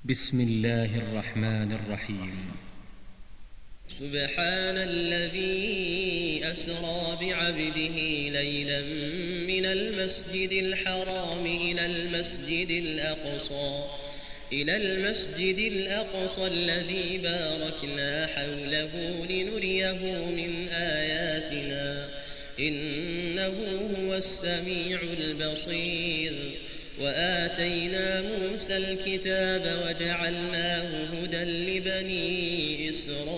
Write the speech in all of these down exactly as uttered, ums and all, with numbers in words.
بسم الله الرحمن الرحيم. سبحان الذي أسرى بعبده ليلا من المسجد الحرام إلى المسجد الأقصى إلى المسجد الأقصى الذي باركنا حوله لنريه من آياتنا إنه هو السميع البصير. وآتينا موسى الكتاب وجعلناه هدى لبني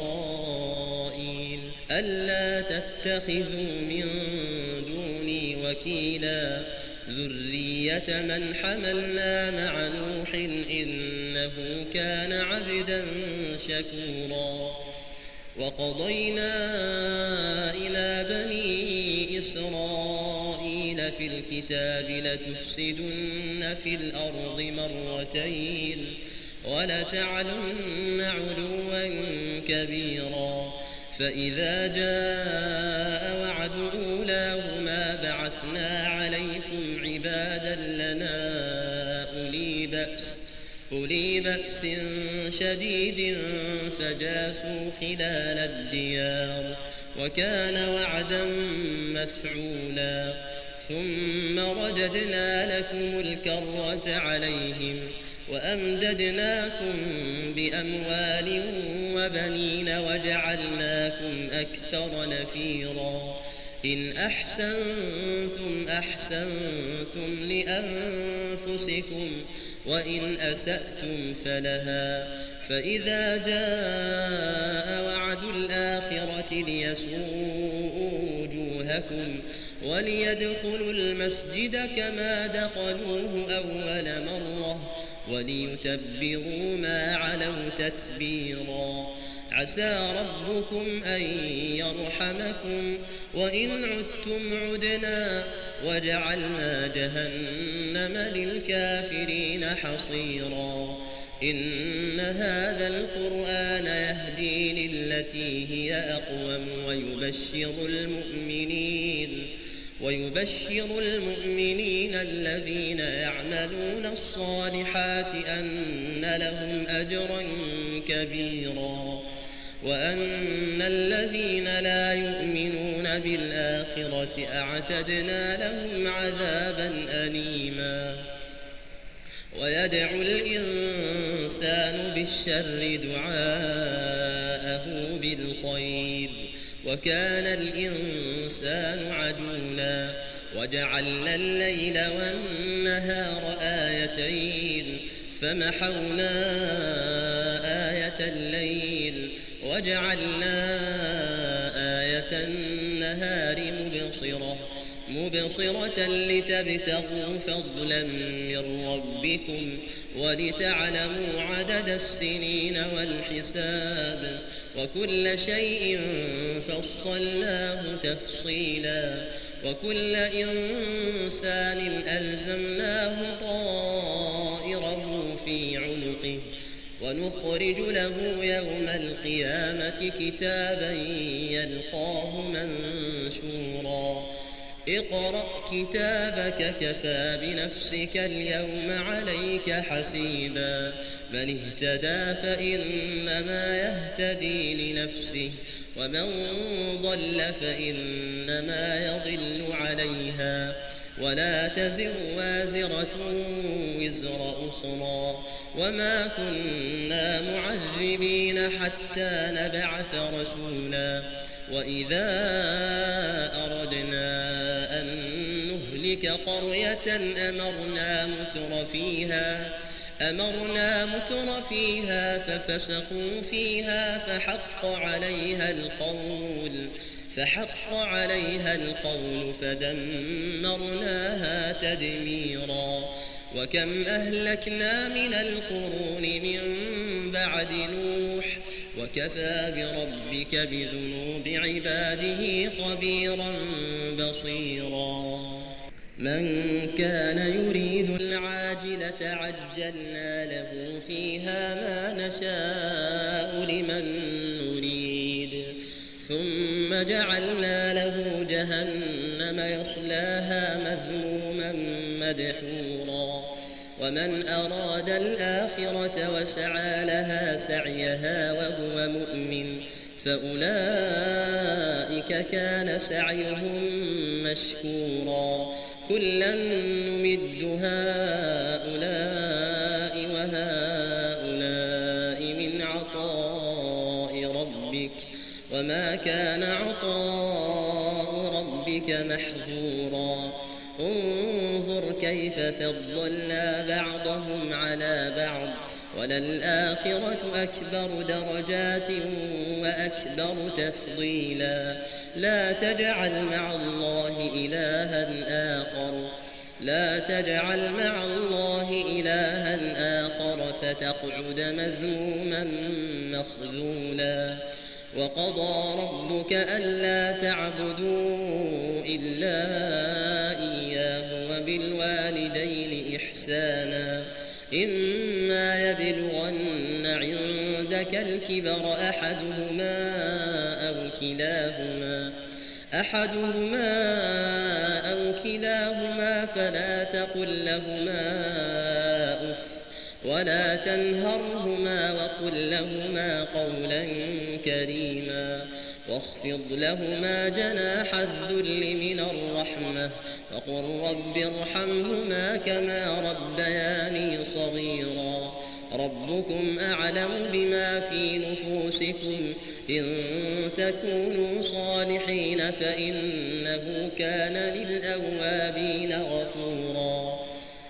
إسرائيل ألا تتخذوا من دوني وكيلا ذرية من حملنا مع نوح إنه كان عبدا شكورا. وقضينا إلى بني إسرائيل في الكتاب لتفسدن في الأرض مرتين ولتعلن علوا كبيرا. فإذا جاء وعد أولاهما بعثنا عليكم عبادا لنا أولي بأس أولي بأس شديد فجاسوا خلال الديار وكان وعدا مفعولا. ثم رددنا لكم الكرة عليهم وأمددناكم بأموال وبنين وجعلناكم أكثر نفيرا. إن أحسنتم أحسنتم لأنفسكم وإن أسأتم فلها. فإذا جاء وعد الآخرة ليسوءوا وجوهكم وليدخلوا المسجد كما دخلوه أول مرة وليتبروا ما علوا تتبيرا. عسى ربكم أن يرحمكم وإن عدتم عدنا وجعلنا جهنم للكافرين حصيرا. إن هذا القرآن يهدي للتي هي أقوم ويبشر المؤمنين ويبشر المؤمنين الذين يعملون الصالحات أن لهم أجرا كبيرا وأن الذين لا يؤمنون بالآخرة أعتدنا لهم عذابا أليما. ويدعو الإنسان بالشر دعاءه بالخير وكان الإنسان عجولا. وجعلنا الليل والنهار آيتين فمحونا آية الليل وجعلنا آية النهار مبصرة مبصرة لتبتغوا فضلا من ربكم ولتعلموا عدد السنين والحساب وكل شيء فصلناه تفصيلا. وكل إنسان ألزمناه طائره في عنقه ونخرج له يوم القيامة كتابا يلقاه منشورا. اقرأ كتابك كفى بنفسك اليوم عليك حسيبا. من اهتدى فإنما يهتدي لنفسه ومن ضل فإنما يضل عليها ولا تزر وازرة وزر أخرى وما كنا معذبين حتى نبعث رسولا. وإذا أردنا أن نهلك قرية أمرنا متر فيها أمرنا متر فيها ففسقوا فيها فحق عليها القول فحق عليها القول فدمرناها تدميرا. وكم أهلكنا من القرون من بعد نوح وكفى بربك بذنوب عباده خبيرا بصيرا. من كان يريد العاجلة عجلنا له فيها ما نشاء لمن نريد ثم جعلنا له جهنم يصلاها مذموما مدحورا ومن أراد الآخرة وسعى لها سعيها وهو مؤمن فأولئك كان سعيهم مشكورا كلا نمد هؤلاء وهؤلاء من عطاء ربك وما كان عطاء ربك محظورا انظر كيف فضلنا بعضهم على بعض وللآخرة أكبر درجات وأكبر تفضيلا لا تجعل مع الله إلها آخر لا تجعل مع الله إلها آخر فتقعد مذموما مخذولا وقضى ربك ألا تعبدوا إلا إياه وبالوالدين إحسانا إما يبلغن عندك الكبر أحدهما أو كلاهما أحدهما أو كلاهما فلا تقل لهما أف ولا تنهرهما وقل لهما قولا كريما واخفض لهما جناح الذل من الرحمة وقل رب ارحمهما كما ربياني صغيرا ربكم أعلم بما في نفوسكم إن تكونوا صالحين فإنه كان للأوابين غفورا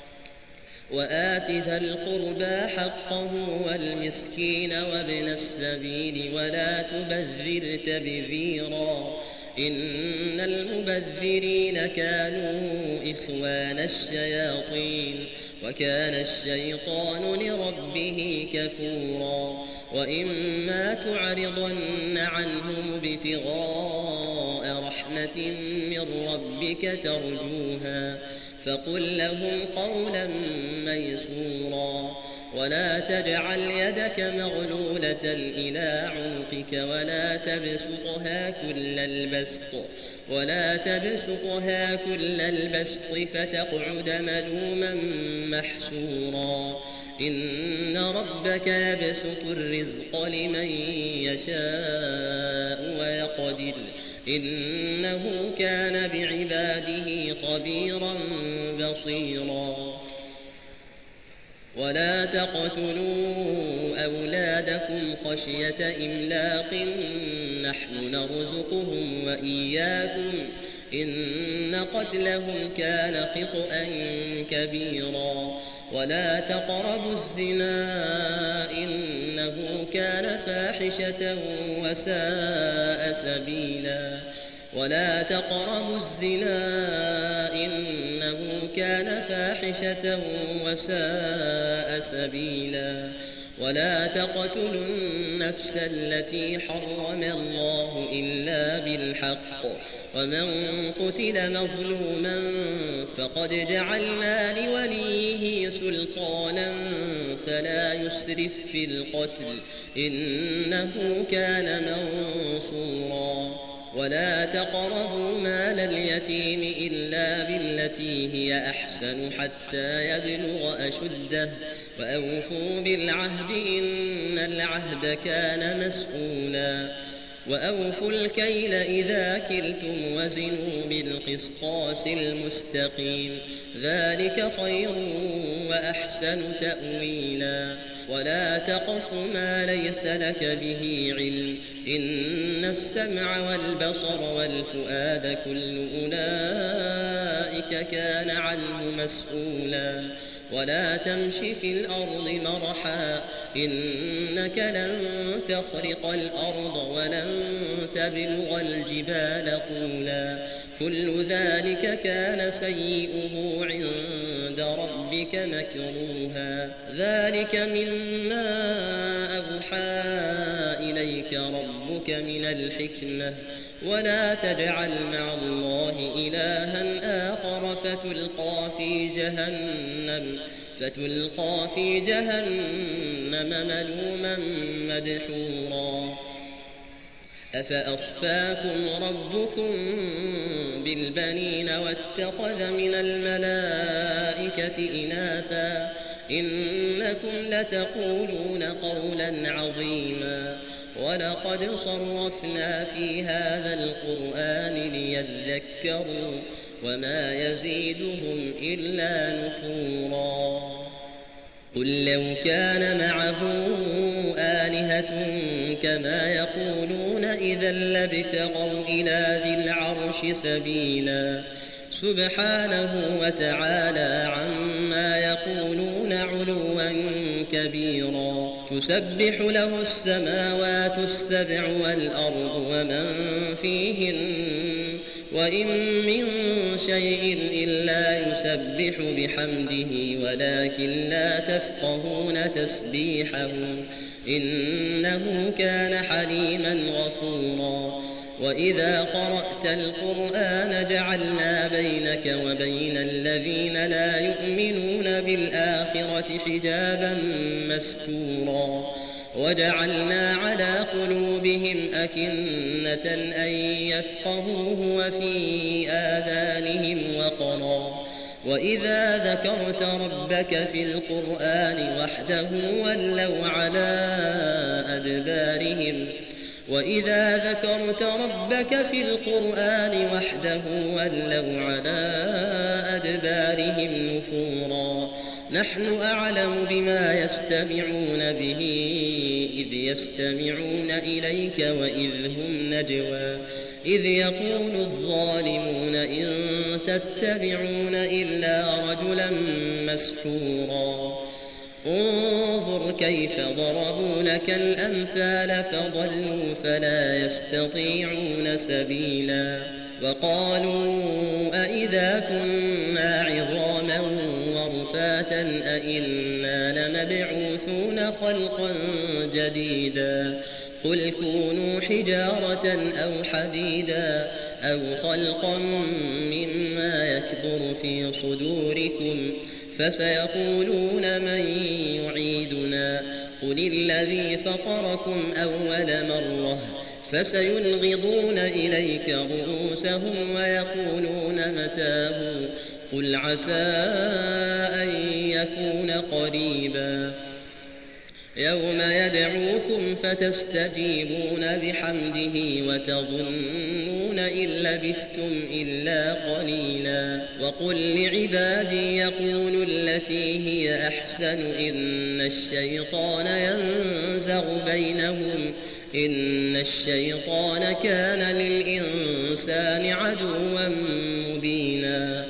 وآت ذا القربى حقه والمسكين وابن السبيل ولا تبذر تبذيرا إن المبذرين كانوا إخوان الشياطين وكان الشيطان لربه كفورا وإما تعرضن عنهم ابتغاء رحمة من ربك ترجوها فقل لهم قولا ميسورا ولا تجعل يدك مغلولة إلى عنقك ولا تبسطها كل البسط ولا تبسطها كل البسط فتقعد ملوما محسورا إن ربك يبسط الرزق لمن يشاء ويقدر إنه كان بعباده خبيرا بصيرا ولا تقتلوا أولادكم خشية إملاق نحن نرزقهم وإياكم إن قتلهم كان خطأ كبيرا ولا تقربوا الزنا إنه كان فاحشة وساء سبيلا ولا تقربوا الزنا إنه كان فاحشة وساء سبيلا ولا تقتلوا النفس التي حرم الله إلا بالحق ومن قتل مظلوما فقد جعلنا لوليه سلطانا فلا يسرف في القتل إنه كان منصورا ولا تقربوا مال اليتيم إلا بالتي هي أحسن حتى يبلغ أشده وأوفوا بالعهد إن العهد كان مسؤولا وأوفوا الكيل إذا كلتم وزنوا بالقسطاس المستقيم ذلك خير وأحسن تأويلا ولا تقف ما ليس لك به علم إن السمع والبصر والفؤاد كل أولئك كان عنه مسؤولا ولا تمش في الأرض مرحا إنك لن تخرق الأرض ولن تبلغ الجبال طولا كل ذلك كان سيئه عند ربك مكروها ذلك مما أوحى إليك ربك من الحكمة ولا تجعل مع الله إلها آخر فتلقى في جهنم فتلقى في جهنم ملوما مدحورا أفأصفاكم ربكم بالبنين واتخذ من الملائكة إناثا إنكم لتقولون قولا عظيما ولقد صرفنا في هذا القرآن ليذكروا وما يزيدهم إلا نفورا قل لو كان معه آلهة كما يقولون إذا لابتغوا إلى ذي العرش سبيلا سبحانه وتعالى عما يقولون علوا كبيرا تسبح له السماوات السبع والأرض ومن فيهن وإن من شيء إلا يسبح بحمده ولكن لا تفقهون تسبيحهم إنه كان حليما غفورا وإذا قرأت القرآن جعلنا بينك وبين الذين لا يؤمنون بالآخرة حجابا مستورا وجعلنا على قلوبهم أكنة أن يفقهوه وفي آذانهم وقرا وإذا ذكرت ربك في القرآن وحده ولوا على أدبارهم وإذا ذكرت ربك في القرآن وحده ولوا على أدبارهم نفورا نحن أعلم بما يستمعون به إذ يستمعون إليك وإذ هم نجوى إذ يقول الظالمون إن تتبعون إلا رجلا مسحورا انظر كيف ضربوا لك الأمثال فضلوا فلا يستطيعون سبيلا وقالوا أئذا كنا عظاما ورفاتا أئنا لمبعوثون خلقا جديدا قل كونوا حجارة أو حديدا أو خلقا مما يكبر في صدوركم فسيقولون من يعيدنا قل الذي فطركم أول مرة فسينغضون إليك رؤوسهم ويقولون متاه قل عسى أن يكون قريبا يوم يدعوكم فتستجيبون بحمده وتظنون إن لبثتم إلا قليلا وقل لعبادي يقولوا التي هي أحسن إن الشيطان ينزغ بينهم إن الشيطان كان للإنسان عدوا مبينا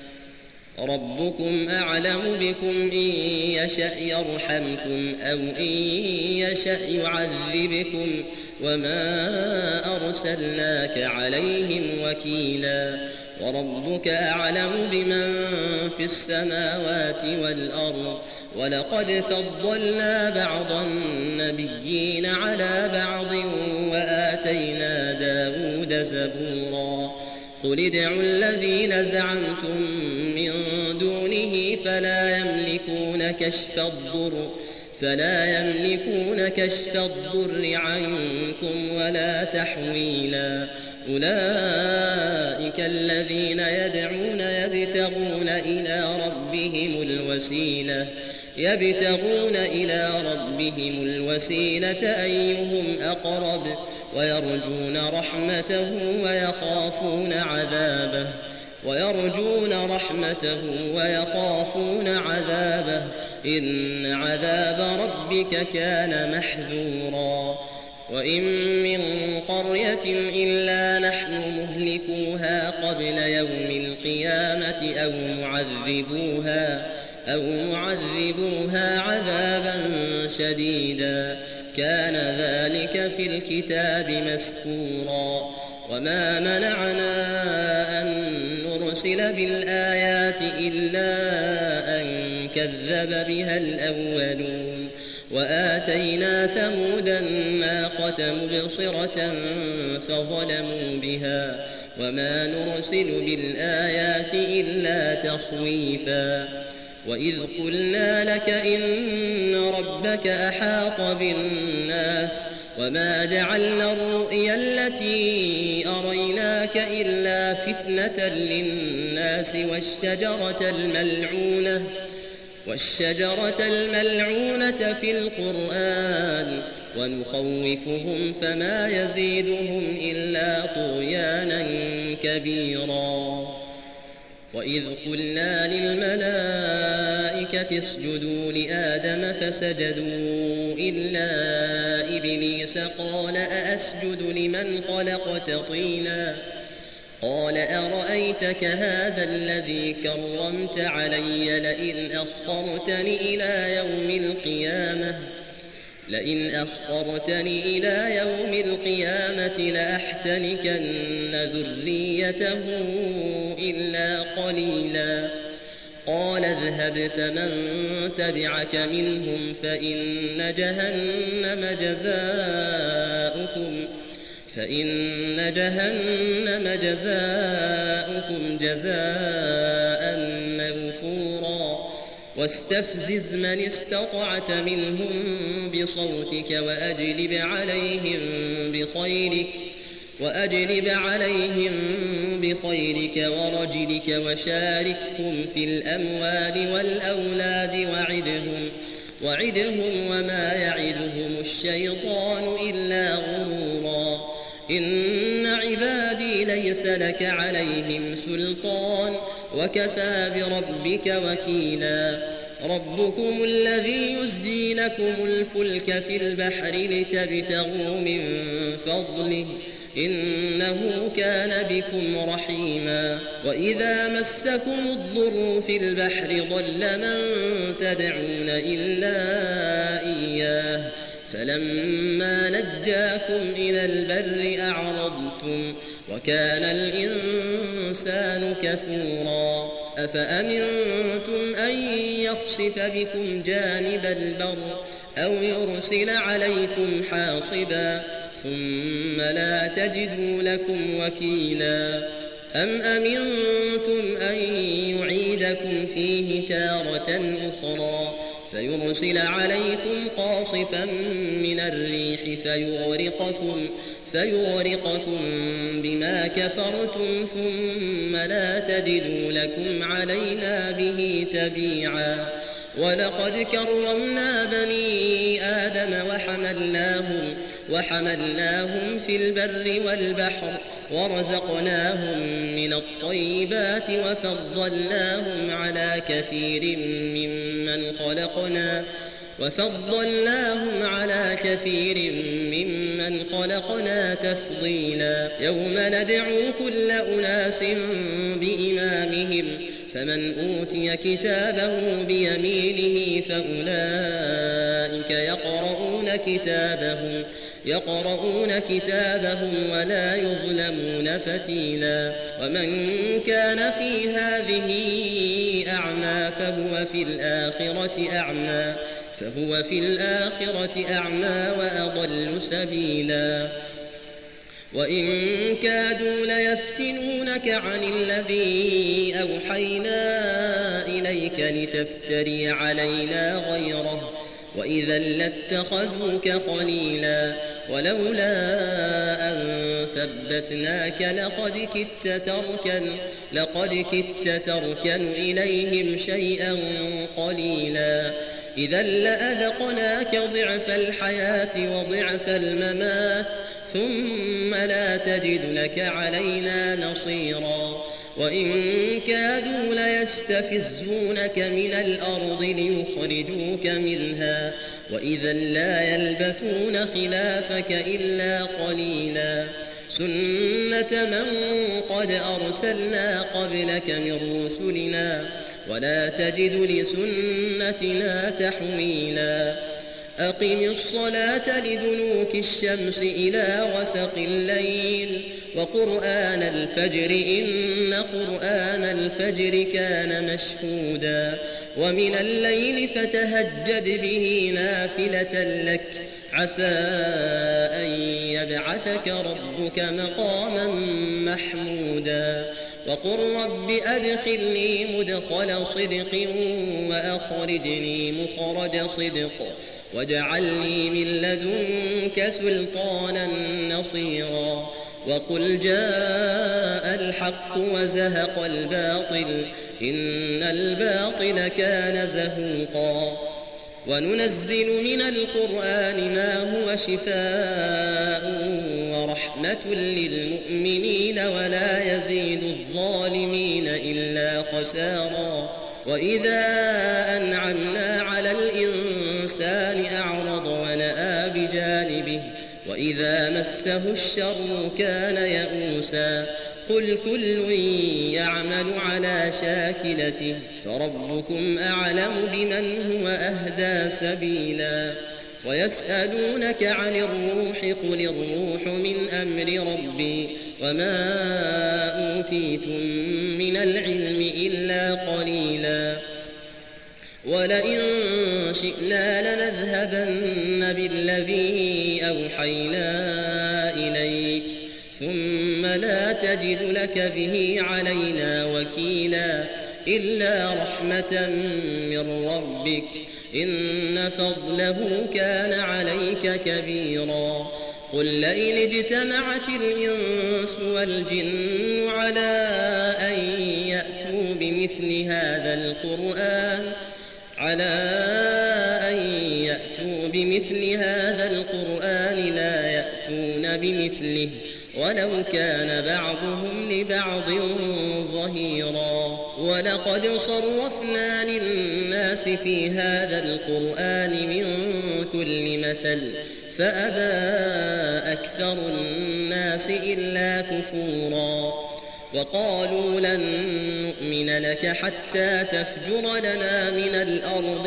ربكم أعلم بكم إن يشأ يرحمكم أو إن يشأ يعذبكم وما أرسلناك عليهم وكيلا وربك أعلم بمن في السماوات والأرض ولقد فضلنا بعض النبيين على بعض وآتينا داود زبورا قل ادعوا الذين زعمتم من دونه فلا يملكون كشف الضر فلا يملكون كشف الضر عنكم ولا تحويلا أولئك الذين يدعون يبتغون إلى ربهم الوسيلة يبتغون إلى ربهم الوسيلة أيهم أقرب ويرجون رحمته ويخافون عذابه ويرجون رحمته ويخافون عذابه إن عذاب ربك كان محذورا وإن من قرية إلا نحن مهلكوها قبل يوم القيامة أو معذبوها أو معذبوها عذابا شديدا كان ذلك في الكتاب مسكورا وما منعنا أن نرسل بالآيات إلا أن كذب بها الأولون وآتينا ثمود الناقة مبصرة فظلموا بها وما نرسل بالآيات إلا تخويفا وإذ قلنا لك إن ربك أحاط بالناس وما جعلنا الرؤيا التي أريناك إلا فتنة للناس والشجرة الملعونة والشجرة الملعونة في القرآن ونخوفهم فما يزيدهم إلا طغيانا كبيرا. وإذ قلنا للملائكة اسجدوا لآدم فسجدوا إلا إبليس قال أأسجد لمن خلقت طينا قال أرأيتك هذا الذي كرمت علي لئن أخرتني إلى يوم القيامة لئن أخرتني إلى يوم القيامة لأحتنكن ذريته إلا قليلا. قال اذهب فمن تبعك منهم فإن جهنم جزاؤكم فإن جهنم جزاؤكم جزاء موفورا. واستفزز من استطعت منهم بصوتك وأجلب عليهم بخيلك وأجلب عليهم بخيلك ورجلك وشاركهم في الأموال والأولاد وعدهم وعدهم وما يعدهم الشيطان إلا غرورا. إن عبادي ليس لك عليهم سلطان وكفى بربك وكيلا. ربكم الذي يزجي لكم الفلك في البحر لتبتغوا من فضله إنه كان بكم رحيما. وإذا مسكم الضر في البحر ضل من تدعون إلا إياه فلما نجاكم إلى البر أعرضتم وكان الإنسان كفورا. أفأمنتم أن يخسف بكم جانب البر أو يرسل عليكم حاصبا ثم لا تجدوا لكم وكيلا. أم أمنتم أن يعيدكم فيه تارة أخرى فيرسل عليكم قاصفا من الريح فيغرقكم, فيغرقكم بما كفرتم ثم لا تجدوا لكم علينا به تبيعا. ولقد كرمنا بني آدم وحملناهم, وحملناهم في البر والبحر ورزقناهم من الطيبات وفضلناهم على كثير ممن خلقنا وفضلناهم على كثير ممن خلقنا تفضيلا. يوم ندعو كل أناس بإمامهم فمن أوتي كتابه بيمينه فأولئك يقرؤون كتابهم يقرؤون كتابهم ولا يظلمون فتيلا. ومن كان في هذه أعمى فهو في الآخرة أعمى فهو في الآخرة أعمى وأضل سبيلا. وإن كادوا ليفتنونك عن الذي أوحينا إليك لتفتري علينا غيره وإذا لاتخذوك خليلا. ولولا أن ثبتناك لقد كدت تركن لقد كدت تركن إليهم شيئا قليلا. إذا لأذقناك ضعف الحياة وضعف الممات ثم لا تجد لك علينا نصيرا. وإن كادوا ليستفزونك من الأرض ليخرجوك منها وإذا لا يلبثون خلافك إلا قليلا. سنة من قد أرسلنا قبلك من رسلنا ولا تجد لسنتنا تحويلا. أقم الصلاة لدلوك الشمس إلى غسق الليل وقرآن الفجر إن قرآن الفجر كان مشهودا. ومن الليل فتهجد به نافلة لك عسى أن يبعثك ربك مقاما محمودا. وقل رب أدخلني مدخل صدق وأخرجني مخرج صدق واجعلني من لدنك سلطانا نصيرا. وقل جاء الحق وزهق الباطل إن الباطل كان زهوقا وننزل من القرآن ما هو شفاء ورحمة للمؤمنين ولا يزيد الظالمين إلا خسارا وإذا أنعمنا على الإنسان أعرض ونأى بجانبه وإذا مسه الشر كان يئوسا قل كل يعمل على شاكلته فربكم أعلم بمن هو أهدى سبيلا ويسألونك عن الروح قل الروح من أمر ربي وما أوتيتم من العلم إلا قليلا ولئن شئنا لنذهبن بالذي أوحينا إليك ثم لا تجد لك به علينا وكيلا إلا رحمة من ربك إن فضله كان عليك كبيرا قل لئن اجتمعت الإنس والجن على أن يأتوا بمثل هذا القرآن على أن يأتوا بمثل هذا القرآن لا يأتون بمثله ولو كان بعضهم لبعض ظهيرا ولقد صرفنا للناس في هذا القرآن من كل مثل فأبى أكثر الناس إلا كفورا وقالوا لن نؤمن لك حتى تفجر لنا من الأرض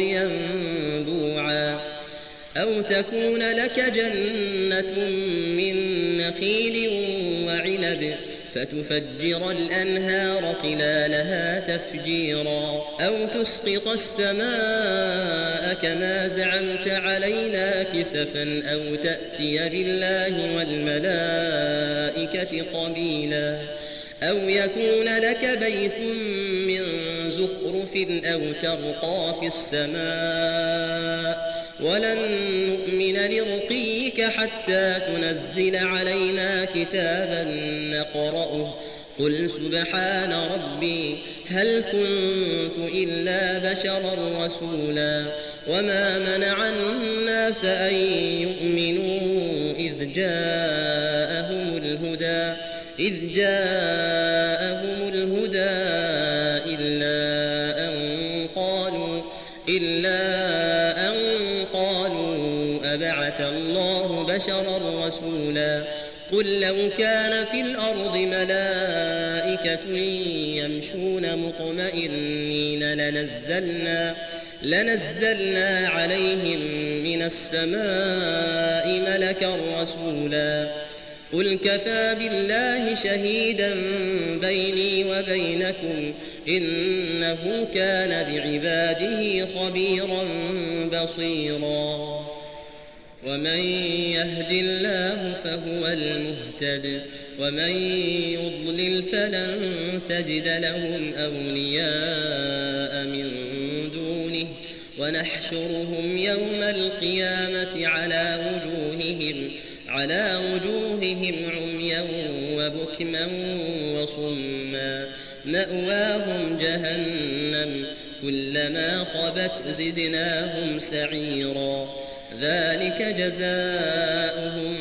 ينبوعا أو تكون لك جنة من نخيل وعنب فتفجر الأنهار خلالها تفجيرا أو تسقط السماء كما زعمت علينا كسفا أو تأتي بالله والملائكة قبيلا أو يكون لك بيت من زخرف أو ترقى في السماء ولن نؤمن لرقيك حتى تنزل علينا كتابا نقرأه قل سبحان ربي هل كنت إلا بشرا رسولا وما منع الناس أن يؤمنوا إذ جاءهم الهدى إذ جاءهم الهدى إلا أن قالوا إلا أن قالوا أبعث الله بشرا رسولا قل لو كان في الأرض ملائكة يمشون مطمئنين لنزلنا لنزلنا عليهم من السماء ملكا رسولا قل كفى بالله شهيدا بيني وبينكم إنه كان بعباده خبيرا بصيرا ومن يهد الله فهو المهتد ومن يضلل فلن تجد لهم أولياء من دونه ونحشرهم يوم القيامة على وجوههم على وجوههم عميا وبكما وصما مأواهم جهنم كلما خبت زدناهم سعيرا ذلك جزاؤهم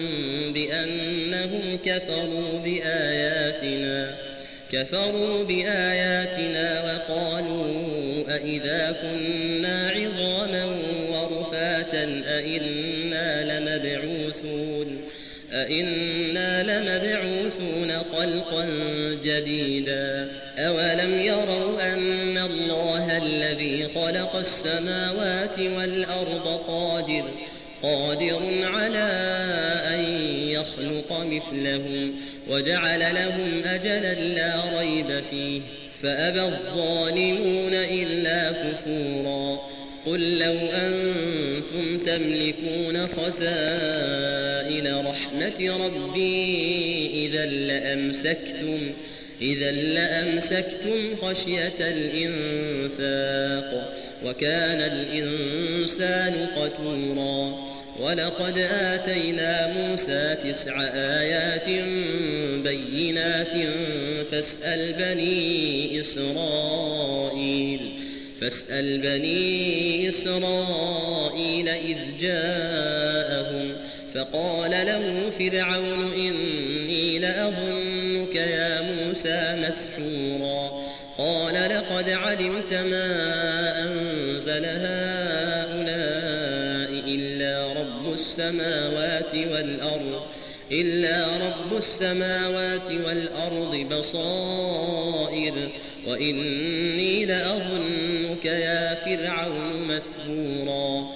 بأنهم كفروا بآياتنا كفروا بآياتنا وقالوا أئذا كنا عظاما ورفاتا أئنا لمبعوثون أئنا لمبعوثون خلقا جديدا أولم يروا أن الله الذي خلق السماوات والأرض قادر قادر على أن يخلق مثلهم وجعل لهم أجلا لا ريب فيه فأبى الظالمون إلا كفورا قل لو أنتم تملكون خزائن رحمة ربي إذا لأمسكتم إذا لأمسكتم خشية الإنفاق وكان الإنسان قتورا ولقد آتينا موسى تسع آيات بينات فاسأل بني إسرائيل فاسأل بني إسرائيل إذ جاءهم فقال له فرعون إني لأظنك يا موسى مسحورا قال لقد علمت ما أنزل هؤلاء إلا رب السماوات والأرض إلا رب السماوات والأرض بصائر وإني لأظنك يا فرعون مثبورا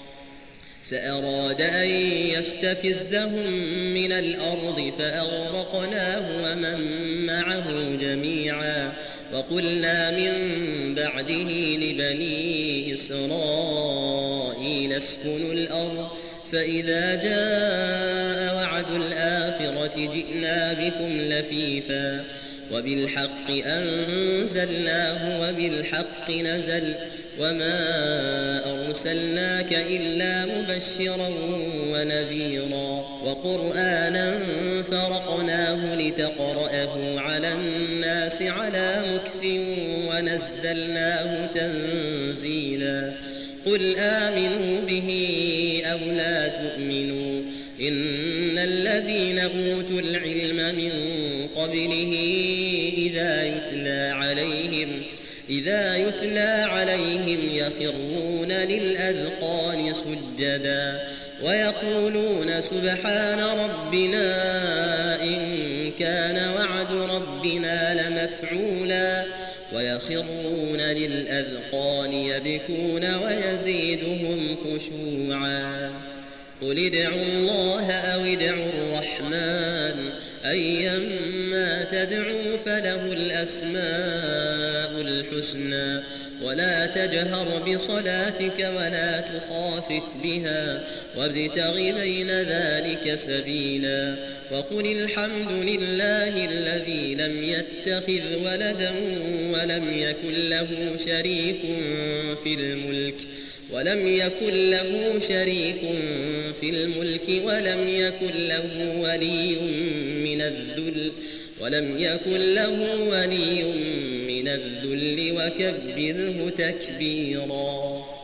فأراد أن يستفزهم من الأرض فأغرقناه ومن معه جميعا وقلنا من بعده لبني إسرائيل اسكنوا الأرض فإذا جاء وعد الآخرة جئنا بكم لفيفا وبالحق أنزلناه وبالحق نزل وما أرسلناك إلا مبشرا ونذيرا وقرآنا فرقناه لتقرأه على الناس على مكث ونزلناه تنزيلا قل آمنوا به أو لا تؤمنوا إن الذين أوتوا العلم من قبله إذا يتلى عليهم إذا يتلى عليهم يخرون للأذقان سجدا ويقولون سبحان ربنا إن كان وعد ربنا لمفعولا ويخرون للأذقان يبكون ويزيدهم خشوعا قل ادعوا الله أو ادعوا الرحمن أيما تدعوا فله الأسماء الحسنى ولا تجهر بصلاتك ولا تخافت بها وابتغ بين ذلك سبيلا وقل الحمد لله الذي لم يتخذ ولدا ولم يكن له شريك في الملك ولم يكن له شريك في الملك ولم يكن له ولي من الذل ولم يكن له ولي من الذل وكبره تكبيرا.